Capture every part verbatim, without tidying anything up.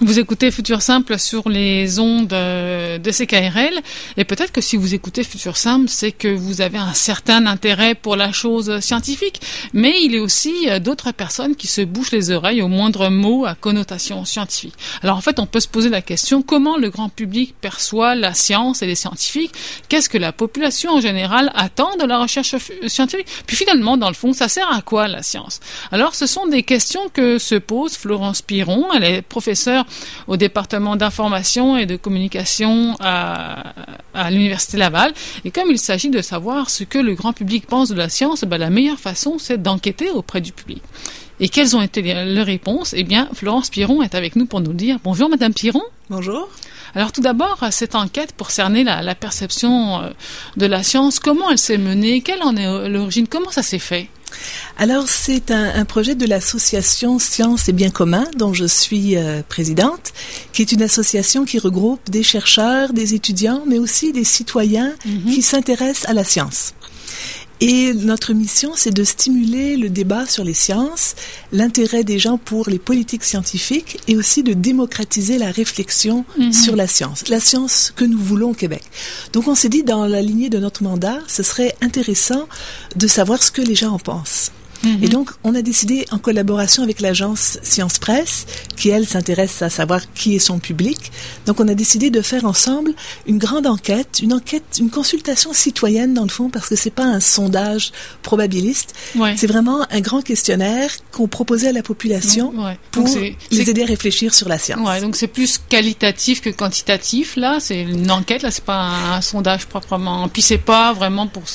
Vous écoutez Futur Simple sur les ondes de C K R L et peut-être que si vous écoutez Futur Simple, c'est que vous avez un certain intérêt pour la chose scientifique, mais il y a aussi d'autres personnes qui se bouchent les oreilles au moindre mot à connotation scientifique. Alors en fait, on peut se poser la question, comment le grand public perçoit la science et les scientifiques? Qu'est-ce que la population en général attend de la recherche scientifique? Puis finalement, dans le fond, ça sert à quoi la science? Alors ce sont des questions que se pose Florence Piron. Elle est professeure au département d'information et de communication à, à l'Université Laval. Et comme il s'agit de savoir ce que le grand public pense de la science, ben, la meilleure façon, c'est d'enquêter auprès du public. Et quelles ont été les, les réponses? Eh bien, Florence Piron est avec nous pour nous dire. Bonjour, Madame Piron. Bonjour. Alors tout d'abord, cette enquête pour cerner la, la perception de la science, comment elle s'est menée? Quelle en est l'origine? Comment ça s'est fait? Alors, c'est un, un projet de l'association Sciences et Biens communs, dont je suis euh, présidente, qui est une association qui regroupe des chercheurs, des étudiants, mais aussi des citoyens mm-hmm. qui s'intéressent à la science. Et notre mission, c'est de stimuler le débat sur les sciences, l'intérêt des gens pour les politiques scientifiques et aussi de démocratiser la réflexion mm-hmm. sur la science, la science que nous voulons au Québec. Donc on s'est dit, dans la lignée de notre mandat, ce serait intéressant de savoir ce que les gens en pensent. Mm-hmm. Et donc, on a décidé, en collaboration avec l'agence Science Presse, qui, elle, s'intéresse à savoir qui est son public, donc on a décidé de faire ensemble une grande enquête, une enquête, une consultation citoyenne, dans le fond, parce que c'est pas un sondage probabiliste, ouais. c'est vraiment un grand questionnaire qu'on proposait à la population donc, ouais. pour donc c'est, les c'est... aider à réfléchir sur la science. Ouais, donc c'est plus qualitatif que quantitatif, là, c'est une enquête, là, c'est pas un, un sondage proprement, puis c'est pas vraiment pour...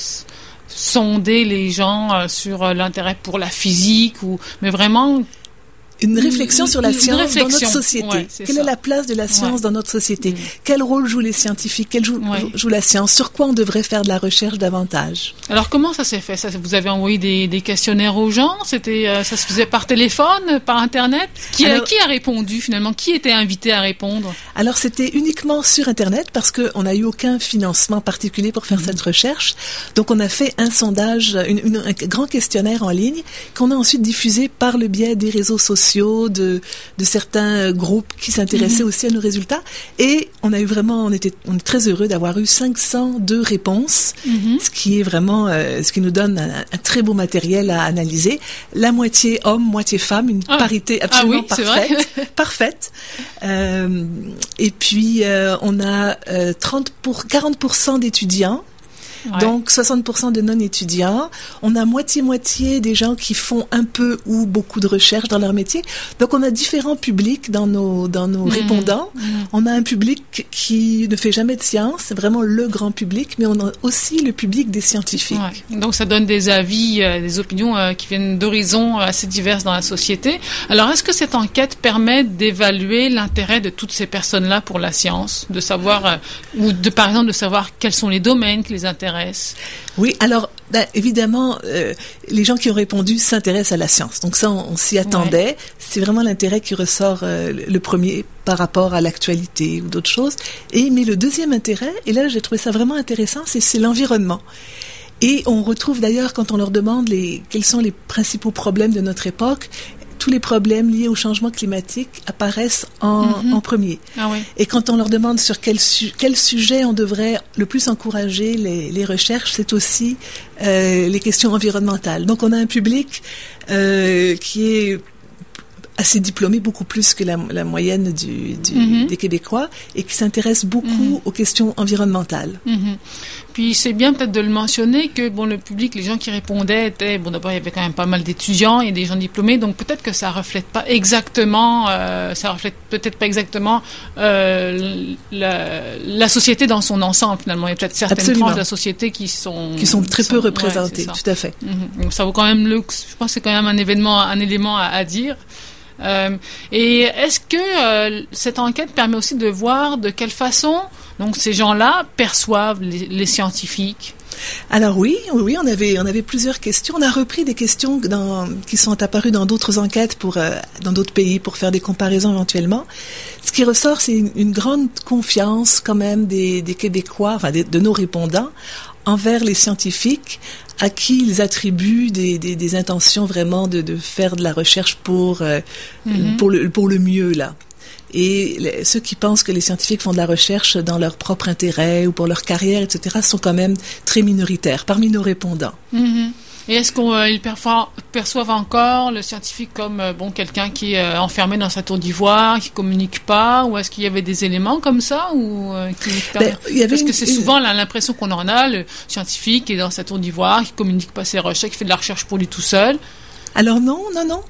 sonder les gens euh, sur euh, l'intérêt pour la physique ou mais vraiment une réflexion sur la science dans notre société. Ouais, Quelle ça. est la place de la science ouais. dans notre société? Mmh. Quel rôle jouent les scientifiques? Quel joue, ouais. joue la science? Sur quoi on devrait faire de la recherche davantage? Alors, comment ça s'est fait? Ça, vous avez envoyé des, des questionnaires aux gens? C'était, euh, ça se faisait par téléphone, par Internet? Qui, Alors, a, qui a répondu, finalement? Qui était invité à répondre? Alors, c'était uniquement sur Internet parce qu'on n'a eu aucun financement particulier pour faire mmh. cette recherche. Donc, on a fait un sondage, une, une, un grand questionnaire en ligne qu'on a ensuite diffusé par le biais des réseaux sociaux De, de certains groupes qui s'intéressaient mm-hmm. aussi à nos résultats. Et on a eu vraiment, on était, on est très heureux d'avoir eu cinq cent deux réponses, mm-hmm. ce qui est vraiment, euh, ce qui nous donne un, un très beau matériel à analyser. La moitié homme, moitié femme, une ah. parité absolument ah oui, parfaite. C'est vrai. parfaite. Euh, et puis, euh, on a euh, trente pour, quarante pour cent d'étudiants. Ouais. Donc, soixante pour cent de non-étudiants. On a moitié-moitié des gens qui font un peu ou beaucoup de recherche dans leur métier. Donc, on a différents publics dans nos, dans nos mmh. répondants. Mmh. On a un public qui ne fait jamais de science, c'est vraiment le grand public, mais on a aussi le public des scientifiques. Ouais. Donc, ça donne des avis, euh, des opinions euh, qui viennent d'horizons assez diverses dans la société. Alors, est-ce que cette enquête permet d'évaluer l'intérêt de toutes ces personnes-là pour la science, de savoir, euh, ou de, par exemple, de savoir quels sont les domaines qui les intéressent? Oui, alors ben, évidemment, euh, les gens qui ont répondu s'intéressent à la science. Donc ça, on, on s'y attendait. Ouais. C'est vraiment l'intérêt qui ressort euh, le premier par rapport à l'actualité ou d'autres choses. Et mais le deuxième intérêt, et là j'ai trouvé ça vraiment intéressant, c'est, c'est l'environnement. Et on retrouve d'ailleurs quand on leur demande les, quels sont les principaux problèmes de notre époque. Tous les problèmes liés au changement climatique apparaissent en, mm-hmm. en premier. Ah oui. Et quand on leur demande sur quel, su- quel sujet on devrait le plus encourager les, les recherches, c'est aussi euh, les questions environnementales. Donc on a un public euh, qui est assez diplômé, beaucoup plus que la, la moyenne du, du, mm-hmm. des Québécois, et qui s'intéresse beaucoup mm-hmm. aux questions environnementales. Mm-hmm. Puis c'est bien peut-être de le mentionner que bon, le public, les gens qui répondaient étaient, bon d'abord il y avait quand même pas mal d'étudiants et des gens diplômés, donc peut-être que ça reflète pas exactement, euh, ça reflète peut-être pas exactement euh, la, la société dans son ensemble finalement. Il y a peut-être certaines Absolument. tranches de la société qui sont qui sont très qui peu sont, représentées, ouais, tout à fait. Mm-hmm. Donc ça vaut quand même le, je pense que c'est quand même un événement, un élément à, à dire. Euh, et est-ce que euh, cette enquête permet aussi de voir de quelle façon donc ces gens-là perçoivent les, les scientifiques? Alors oui, oui, oui, on avait, on avait plusieurs questions. On a repris des questions dans, qui sont apparues dans d'autres enquêtes pour, euh, dans d'autres pays pour faire des comparaisons éventuellement. Ce qui ressort, c'est une, une grande confiance quand même des, des Québécois, enfin des, de nos répondants, envers les scientifiques, à qui ils attribuent des, des, des intentions vraiment de, de faire de la recherche pour, euh, mm-hmm. pour, le, pour le mieux, là. Et les, ceux qui pensent que les scientifiques font de la recherche dans leur propre intérêt ou pour leur carrière, et cetera, sont quand même très minoritaires parmi nos répondants. Mm-hmm. Et est-ce qu'ils perçoivent encore le scientifique comme euh, bon quelqu'un qui est euh, enfermé dans sa tour d'ivoire, qui communique pas, ou est-ce qu'il y avait des éléments comme ça ou euh, qui ben, il y avait Parce une, que c'est souvent une... l'impression qu'on en a, le scientifique qui est dans sa tour d'ivoire, qui communique pas ses recherches, qui fait de la recherche pour lui tout seul. Alors non, non, non,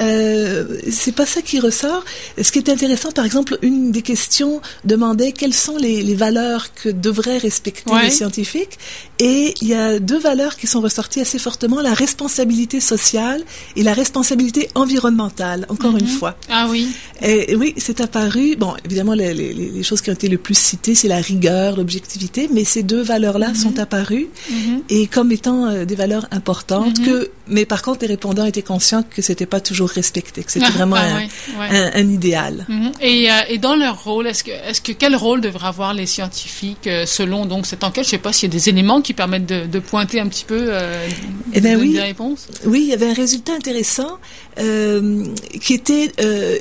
euh, c'est pas ça qui ressort. Ce qui est intéressant, par exemple, une des questions demandait quelles sont les, les valeurs que devraient respecter ouais. les scientifiques, et il y a deux valeurs qui sont ressorties assez fortement, la responsabilité sociale et la responsabilité environnementale, encore mm-hmm. une fois. Ah oui. Et, et oui, c'est apparu, bon, évidemment, les, les, les choses qui ont été le plus citées, c'est la rigueur, l'objectivité, mais ces deux valeurs-là mm-hmm. sont apparues, mm-hmm. et comme étant euh, des valeurs importantes, mm-hmm. que, mais par contre, les répondants étaient conscients que c'était pas toujours respecté, que c'était ah, vraiment ah, un, ouais, ouais. Un, un idéal. Mm-hmm. Et, euh, et dans leur rôle, est-ce que, est-ce que quel rôle devraient avoir les scientifiques euh, selon donc cette enquête? Je sais pas s'il y a des éléments qui permettent de, de pointer un petit peu euh, eh ben de, oui. des réponses. Oui, il y avait un résultat intéressant euh, qui était euh,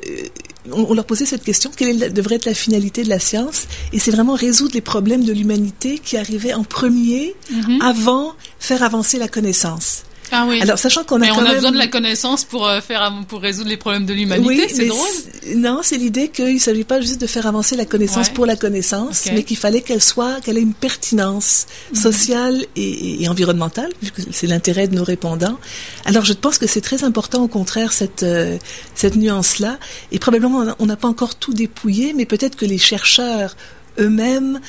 on leur posait cette question, quelle devrait être la finalité de la science? Et c'est vraiment résoudre les problèmes de l'humanité qui arrivaient en premier mm-hmm. avant faire avancer la connaissance. Ah oui. Alors, sachant qu'on a mais quand on a même... besoin de la connaissance pour euh, faire pour résoudre les problèmes de l'humanité, oui, c'est drôle. C'est... Non, c'est l'idée qu'il ne s'agit pas juste de faire avancer la connaissance ouais. pour la connaissance, okay. mais qu'il fallait qu'elle soit, qu'elle ait une pertinence mm-hmm. sociale et, et environnementale, vu que c'est l'intérêt de nos répondants. Alors, je pense que c'est très important, au contraire, cette euh, cette nuance-là. Et probablement, on n'a pas encore tout dépouillé, mais peut-être que les chercheurs eux-mêmes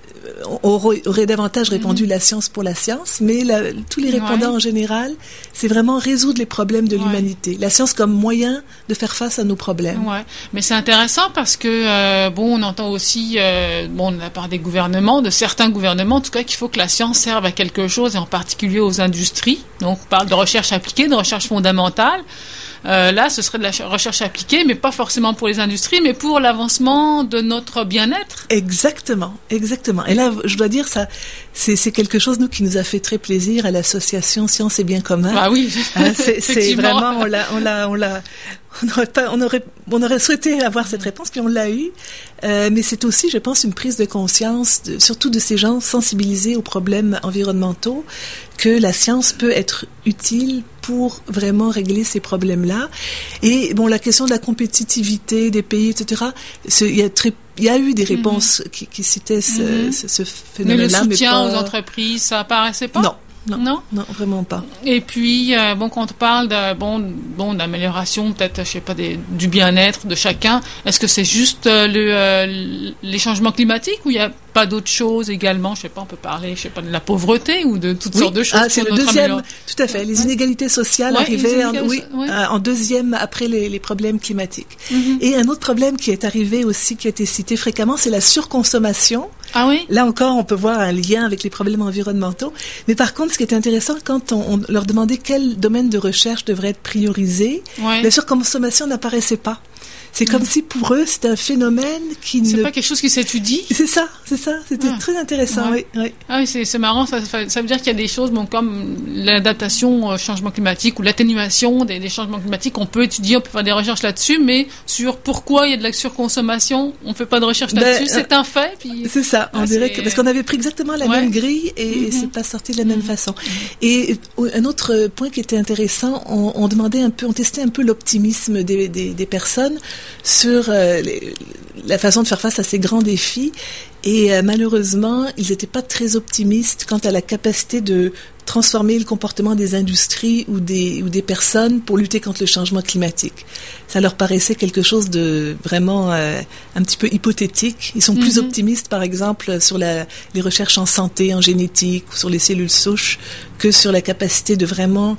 aurait, aurait davantage répondu mmh. la science pour la science, mais la, tous les répondants ouais. en général, c'est vraiment résoudre les problèmes de ouais. l'humanité. La science comme moyen de faire face à nos problèmes. Ouais. Mais c'est intéressant parce que, euh, bon, on entend aussi, euh, bon, de la part des gouvernements, de certains gouvernements, en tout cas, qu'il faut que la science serve à quelque chose, et en particulier aux industries. Donc, on parle de recherche appliquée, de recherche fondamentale. Euh, là, ce serait de la recherche appliquée, mais pas forcément pour les industries, mais pour l'avancement de notre bien-être. Exactement, exactement. Et là, je dois dire, ça, c'est, c'est quelque chose, nous, qui nous a fait très plaisir à l'association Science et Bien Commun. Ah oui, hein, c'est, c'est vraiment, on l'a, on l'a, on l'a, on aurait pas, on aurait, on aurait souhaité avoir cette réponse, puis on l'a eu. Euh, mais c'est aussi, je pense, une prise de conscience, de, surtout de ces gens sensibilisés aux problèmes environnementaux, que la science peut être utile pour vraiment régler ces problèmes-là. Et bon, la question de la compétitivité des pays, et cetera. Il y a très, il y a eu des réponses mm-hmm. qui, qui citaient ce, mm-hmm. ce, ce phénomène-là, mais le soutien mais pas... aux entreprises, ça apparaissait pas? Non. Non, non, non, vraiment pas. Et puis, euh, bon, quand on parle de, bon, bon, d'amélioration, peut-être, je sais pas, des, du bien-être de chacun, est-ce que c'est juste euh, le, euh, les changements climatiques ou il y a pas d'autres choses également? Je sais pas, on peut parler, je sais pas, de la pauvreté ou de toutes oui. sortes de choses. Ah, c'est le deuxième, tout à fait. Les inégalités sociales ouais, arrivaient, en, oui, ouais. euh, en deuxième après les, les problèmes climatiques. Mm-hmm. Et un autre problème qui est arrivé aussi, qui a été cité fréquemment, c'est la surconsommation. Ah oui? Là encore, on peut voir un lien avec les problèmes environnementaux. Mais par contre, ce qui est intéressant, quand on, on leur demandait quel domaine de recherche devrait être priorisé, ouais. la surconsommation n'apparaissait pas. C'est comme mmh. si pour eux, c'est un phénomène qui c'est ne... C'est pas quelque chose qui s'étudie? C'est ça, c'est ça. C'était ah. très intéressant, ouais. oui. oui. Ah oui, c'est, c'est marrant. Ça, ça veut dire qu'il y a des choses bon, comme l'adaptation au changement climatique ou l'atténuation des, des changements climatiques. On peut étudier, on peut faire des recherches là-dessus, mais sur pourquoi il y a de la surconsommation, on ne fait pas de recherche là-dessus. Ben, c'est un fait. Puis... C'est ça. On ah, dirait que... Parce qu'on avait pris exactement la ouais. même grille et mm-hmm. c'est pas sorti de la même mm-hmm. façon. Et un autre point qui était intéressant, on, on demandait un peu, on testait un peu l'optimisme des, des, des personnes sur euh, les, la façon de faire face à ces grands défis. Et euh, malheureusement, ils n'étaient pas très optimistes quant à la capacité de transformer le comportement des industries ou des, ou des personnes pour lutter contre le changement climatique. Ça leur paraissait quelque chose de vraiment euh, un petit peu hypothétique. Ils sont mm-hmm. plus optimistes, par exemple, sur la, les recherches en santé, en génétique ou sur les cellules souches que sur la capacité de vraiment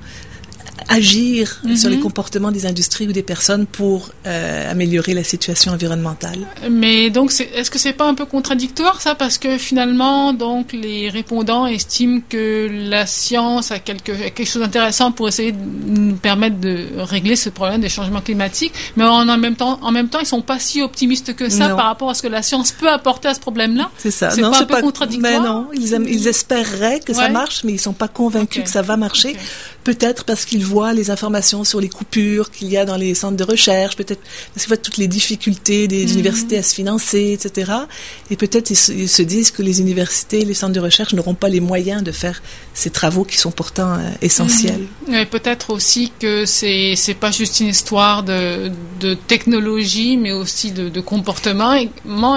agir mm-hmm. sur les comportements des industries ou des personnes pour euh, améliorer la situation environnementale. Mais donc, c'est, est-ce que c'est pas un peu contradictoire ça, parce que finalement, donc les répondants estiment que la science a quelque, quelque chose d'intéressant pour essayer de nous permettre de régler ce problème des changements climatiques, mais en, en même temps, en même temps, ils sont pas si optimistes que ça non. par rapport à ce que la science peut apporter à ce problème-là. C'est ça. C'est non, pas c'est un peu pas, contradictoire. Mais non, ils, aiment, ils espéreraient que ouais. ça marche, mais ils sont pas convaincus okay. que ça va marcher. Okay. peut-être parce qu'ils voient les informations sur les coupures qu'il y a dans les centres de recherche, peut-être parce qu'ils voient toutes les difficultés des mmh. universités à se financer, et cetera. Et peut-être ils se, ils se disent que les universités, les centres de recherche n'auront pas les moyens de faire ces travaux qui sont pourtant euh, essentiels. Mmh. Et peut-être aussi que c'est c'est pas juste une histoire de de technologie, mais aussi de, de comportement. Et,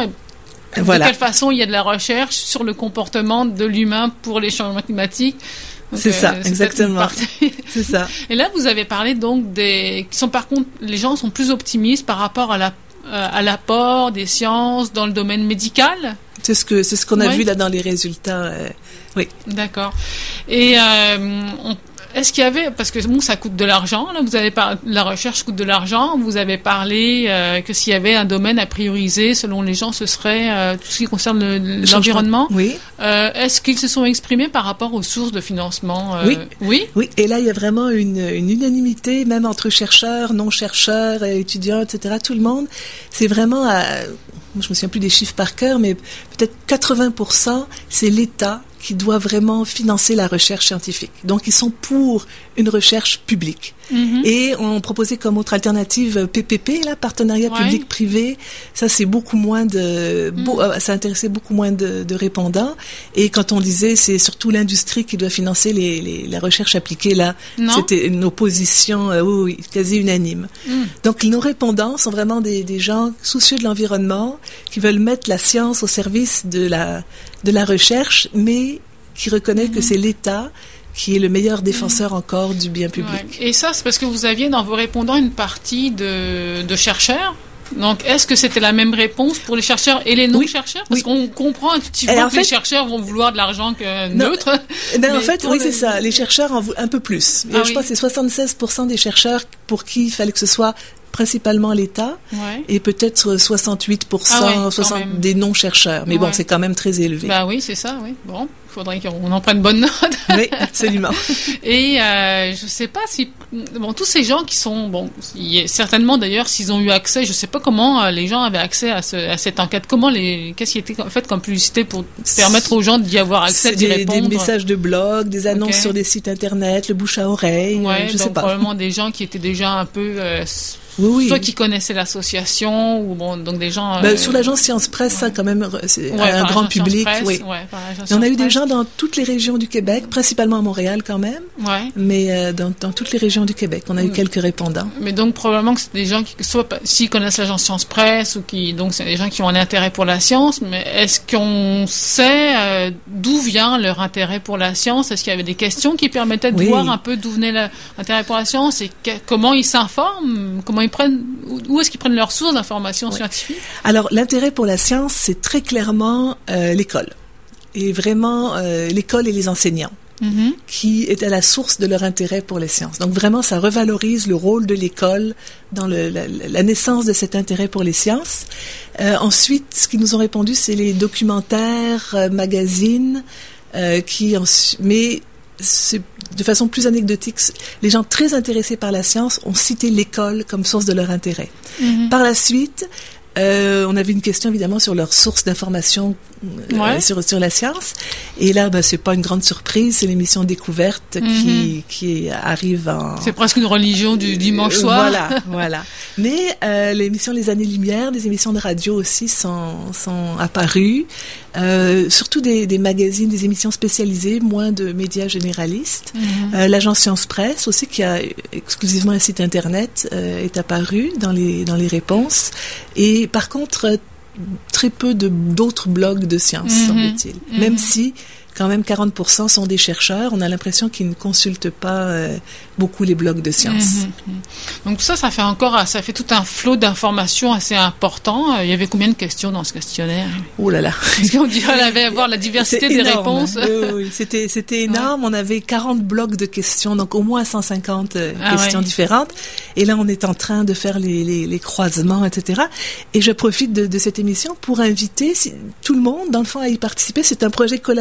de voilà. quelle façon il y a de la recherche sur le comportement de l'humain pour les changements climatiques. Donc, c'est ça, euh, c'est exactement. C'est ça. Et là, vous avez parlé donc des qui sont par contre, les gens sont plus optimistes par rapport à la euh, à l'apport des sciences dans le domaine médical. C'est ce que c'est ce qu'on a oui. vu là dans les résultats. Euh, oui. D'accord. Et euh, on Est-ce qu'il y avait, parce que bon, ça coûte de l'argent, là, vous avez par, la recherche coûte de l'argent, vous avez parlé euh, que s'il y avait un domaine à prioriser, selon les gens, ce serait euh, tout ce qui concerne le, le l'environnement. Oui. Euh, est-ce qu'ils se sont exprimés par rapport aux sources de financement? euh, Oui. Oui. Oui. Et là, il y a vraiment une, une unanimité, même entre chercheurs, non-chercheurs, étudiants, et cetera. Tout le monde, c'est vraiment, à, moi, je me souviens plus des chiffres par cœur, mais peut-être quatre-vingts pour cent, c'est l'État qui doit vraiment financer la recherche scientifique. Donc, ils sont pour une recherche publique. Mm-hmm. Et on proposait comme autre alternative P P P, là, partenariat ouais. public-privé. Ça, c'est beaucoup moins de... Mm. Beau, ça intéressait beaucoup moins de, de répondants. Et quand on disait, c'est surtout l'industrie qui doit financer les, les, la recherche appliquée, là, non. c'était une opposition euh, oui, oui, quasi unanime. Mm. Donc, nos répondants sont vraiment des, des gens soucieux de l'environnement, qui veulent mettre la science au service de la, de la recherche, mais qui reconnaît mm-hmm. que c'est l'État qui est le meilleur défenseur mmh. encore du bien public. Ouais. Et ça, c'est parce que vous aviez dans vos répondants une partie de, de chercheurs. Donc, est-ce que c'était la même réponse pour les chercheurs et les non-chercheurs? Parce oui. qu'on comprend intuitivement que fait, les chercheurs vont vouloir de l'argent que non, neutre. Ben en fait, oui, le... c'est ça. Les chercheurs en voulaient un peu plus. Ah, je oui. pense que c'est soixante-seize pour cent des chercheurs pour qui il fallait que ce soit principalement l'État ouais. et peut-être soixante-huit pour cent ah ouais, soixante des non-chercheurs. Mais ouais. bon, c'est quand même très élevé. Bah oui, c'est ça, oui. Bon, il faudrait qu'on en prenne bonne note. Oui, absolument. Et euh, je sais pas si... Bon, tous ces gens qui sont... Bon, certainement d'ailleurs, s'ils ont eu accès, je sais pas comment euh, les gens avaient accès à, ce, à cette enquête. Comment les... Qu'est-ce qui était fait comme publicité pour permettre aux gens d'y avoir accès, d'y des, répondre? Des messages de blog, des annonces okay. sur des sites Internet, le bouche à oreille, ouais, euh, je donc sais pas. Probablement des gens qui étaient déjà un peu... Euh, Oui, oui. Soit qui connaissaient l'association, ou bon, donc des gens... Ben, euh, sur l'agence Science Presse, ouais. ça, quand même, c'est ouais, un grand public. Presse, oui. Ouais, Et on a eu des gens dans toutes les régions du Québec, principalement à Montréal quand même, ouais. mais euh, dans, dans toutes les régions du Québec. On a eu ouais. quelques répondants. Mais donc, probablement que c'est des gens qui, soit s'ils connaissent l'agence Science Presse, ou qui, donc c'est des gens qui ont un intérêt pour la science, mais est-ce qu'on sait euh, d'où vient leur intérêt pour la science? Est-ce qu'il y avait des questions qui permettaient de oui. voir un peu d'où venait l'intérêt pour la science et que, comment ils s'informent, comment ils prennent... Où est-ce qu'ils prennent leurs sources d'informations oui. scientifiques? Alors, l'intérêt pour la science, c'est très clairement euh, l'école. Et vraiment, euh, l'école et les enseignants, mm-hmm. qui est à la source de leur intérêt pour les sciences. Donc, vraiment, ça revalorise le rôle de l'école dans le, la, la naissance de cet intérêt pour les sciences. Euh, ensuite, ce qu'ils nous ont répondu, c'est les documentaires, euh, magazines, euh, qui... En, mais c'est de façon plus anecdotique, les gens très intéressés par la science ont cité l'école comme source de leur intérêt. Mm-hmm. Par la suite, euh, on avait une question évidemment sur leur source d'information euh, ouais. sur, sur la science. Et là, ben, c'est pas une grande surprise, c'est l'émission Découverte mm-hmm. qui, qui arrive en... C'est presque une religion du dimanche soir. Voilà, voilà. Mais euh, l'émission Les Années-Lumière, des émissions de radio aussi sont, sont apparues. Euh, surtout des, des magazines, des émissions spécialisées, moins de médias généralistes. Mm-hmm. Euh, l'agence Science Presse aussi, qui a exclusivement un site Internet, euh, est apparue dans les, dans les réponses. Et par contre, très peu de, d'autres blogs de sciences, mm-hmm. semble-t-il. Mm-hmm. Même si, quand même, quarante pour cent sont des chercheurs, on a l'impression qu'ils ne consultent pas euh, beaucoup les blogs de sciences. Mm-hmm. Donc ça, ça fait encore, ça fait tout un flot d'informations assez important. Il y avait combien de questions dans ce questionnaire? Oh là là! Est-ce qu'on dirait qu'on avait avoir la diversité des réponses? Oui, oui, c'était, c'était énorme. Ouais. On avait quarante blocs de questions, donc au moins cent cinquante euh, ah questions ouais. différentes. Et là, on est en train de faire les, les, les croisements, et cetera. Et je profite de, de cette émission pour inviter si, tout le monde, dans le fond, à y participer. C'est un projet collaboratif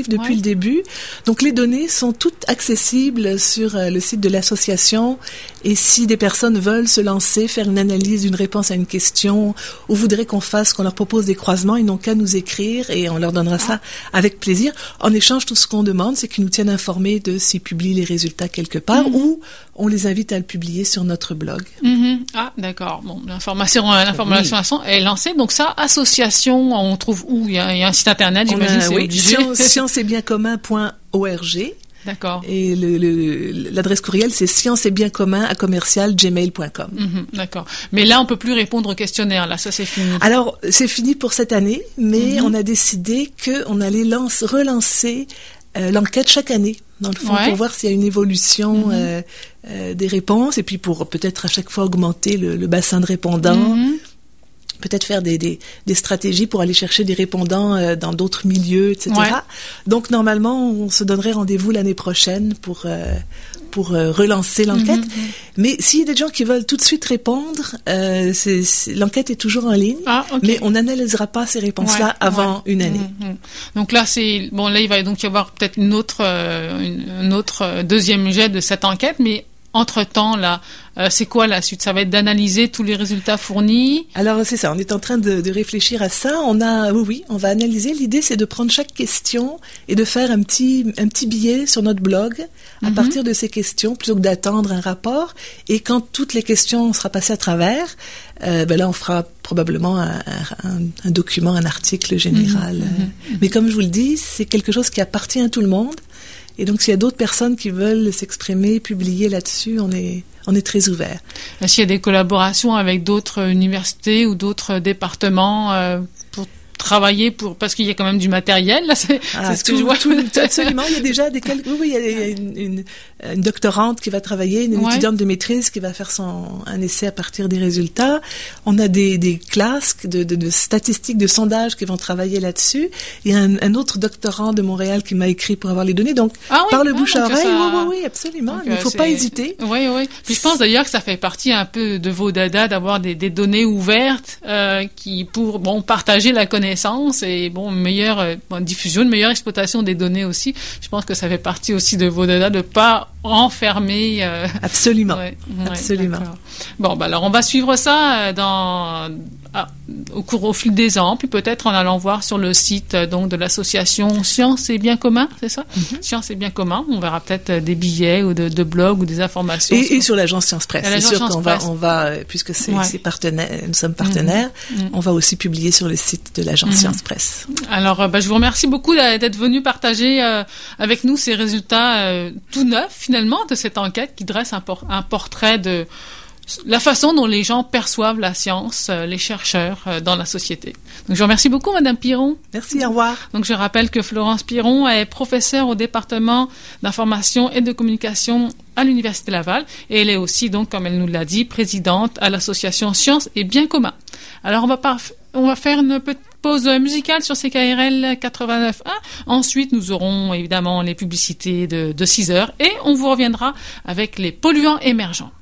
actif depuis ouais. le début. Donc les données sont toutes accessibles sur euh, le site de l'association. Et si des personnes veulent se lancer, faire une analyse, une réponse à une question, ou voudraient qu'on fasse, qu'on leur propose des croisements, ils n'ont qu'à nous écrire et on leur donnera ça avec plaisir. En échange, tout ce qu'on demande, c'est qu'ils nous tiennent informés de s'ils publient les résultats quelque part mmh. ou on les invite à le publier sur notre blog. Mmh. Ah, d'accord. Bon, l'information, l'information oui. est lancée. Donc ça, association, on trouve où? Il y a, il y a un site internet, j'imagine, c'est oui, obligé. science et bien commun point org. D'accord. Et le, le, l'adresse courriel, c'est science et bien commun à commercial gmail point com. Mmh, d'accord. Mais là, on peut plus répondre au questionnaire. Là, ça, c'est fini. Alors, c'est fini pour cette année, mais mmh. on a décidé qu'on allait lance, relancer euh, l'enquête chaque année, dans le fond, ouais. pour voir s'il y a une évolution mmh. euh, euh, des réponses, et puis pour peut-être à chaque fois augmenter le, le bassin de répondants. Mmh. Peut-être faire des, des, des stratégies pour aller chercher des répondants euh, dans d'autres milieux, et cetera. Ouais. Donc, normalement, on se donnerait rendez-vous l'année prochaine pour, euh, pour euh, relancer l'enquête. Mm-hmm. Mais s'il y a des gens qui veulent tout de suite répondre, euh, c'est, c'est, l'enquête est toujours en ligne, ah, okay. mais on n'analysera pas ces réponses-là ouais, avant ouais. une année. Mm-hmm. Donc là, c'est bon. Là, il va donc y avoir peut-être une autre, euh, une, une autre deuxième jet de cette enquête, mais entre-temps, là, euh, c'est quoi la suite? Ça va être d'analyser tous les résultats fournis? Alors, c'est ça. On est en train de, de réfléchir à ça. On a, oui, oui, on va analyser. L'idée, c'est de prendre chaque question et de faire un petit, un petit billet sur notre blog à mm-hmm. partir de ces questions, plutôt que d'attendre un rapport. Et quand toutes les questions seront passées à travers, euh, ben là, on fera probablement un, un, un document, un article général. Mm-hmm. Mais comme je vous le dis, c'est quelque chose qui appartient à tout le monde. Et donc, s'il y a d'autres personnes qui veulent s'exprimer, publier là-dessus, on est, on est très ouvert. Est-ce qu'il y a des collaborations avec d'autres universités ou d'autres départements euh, pour travailler pour parce qu'il y a quand même du matériel là, c'est, ah, c'est ce tout, que je vois. Tout, absolument, il y a déjà des oui, oui, il y a une, une, une doctorante qui va travailler, une ouais. étudiante de maîtrise qui va faire son un essai à partir des résultats. On a des, des classes de, de, de statistiques, de sondages qui vont travailler là-dessus. Il y a un, un autre doctorant de Montréal qui m'a écrit pour avoir les données. Donc ah oui, par le ah, bouche à oreille, ça... oui, oui, oui, absolument. Donc, il ne faut c'est... pas hésiter. Oui, oui. Puis je pense d'ailleurs que ça fait partie un peu de vos dada d'avoir des, des données ouvertes euh, qui pour bon partager la connaissance. Et bon, meilleure euh, bon, diffusion, une meilleure exploitation des données aussi. Je pense que ça fait partie aussi de vos dada de pas enfermer. Euh... Absolument, ouais, ouais, absolument. D'accord. Bon, bah alors on va suivre ça dans ah, au cours au fil des ans, puis peut-être en allant voir sur le site donc de l'association Science et Bien Commun, c'est ça? Mm-hmm. Science et Bien Commun. On verra peut-être des billets ou de, de blogs ou des informations. Et sur, et sur l'agence Science Presse. C'est sûr qu'on va, on va, puisque c'est, ouais. c'est partenaire, nous sommes partenaires, mm-hmm. on va aussi publier sur le site de l'agence mm-hmm. Science Presse. Alors, bah, je vous remercie beaucoup d'être venu partager euh, avec nous ces résultats euh, tout neufs finalement de cette enquête qui dresse un, por- un portrait de la façon dont les gens perçoivent la science, euh, les chercheurs euh, dans la société. Donc, je vous remercie beaucoup, Madame Piron. Merci, au revoir. Donc, je rappelle que Florence Piron est professeure au département d'information et de communication à l'Université Laval et elle est aussi, donc, comme elle nous l'a dit, présidente à l'association Science et Bien Commun. Alors, on va, pas, on va faire une petite pause musicale sur C K R L quatre-vingt-neuf point un. Ensuite, nous aurons évidemment les publicités de, de six heures et on vous reviendra avec les polluants émergents.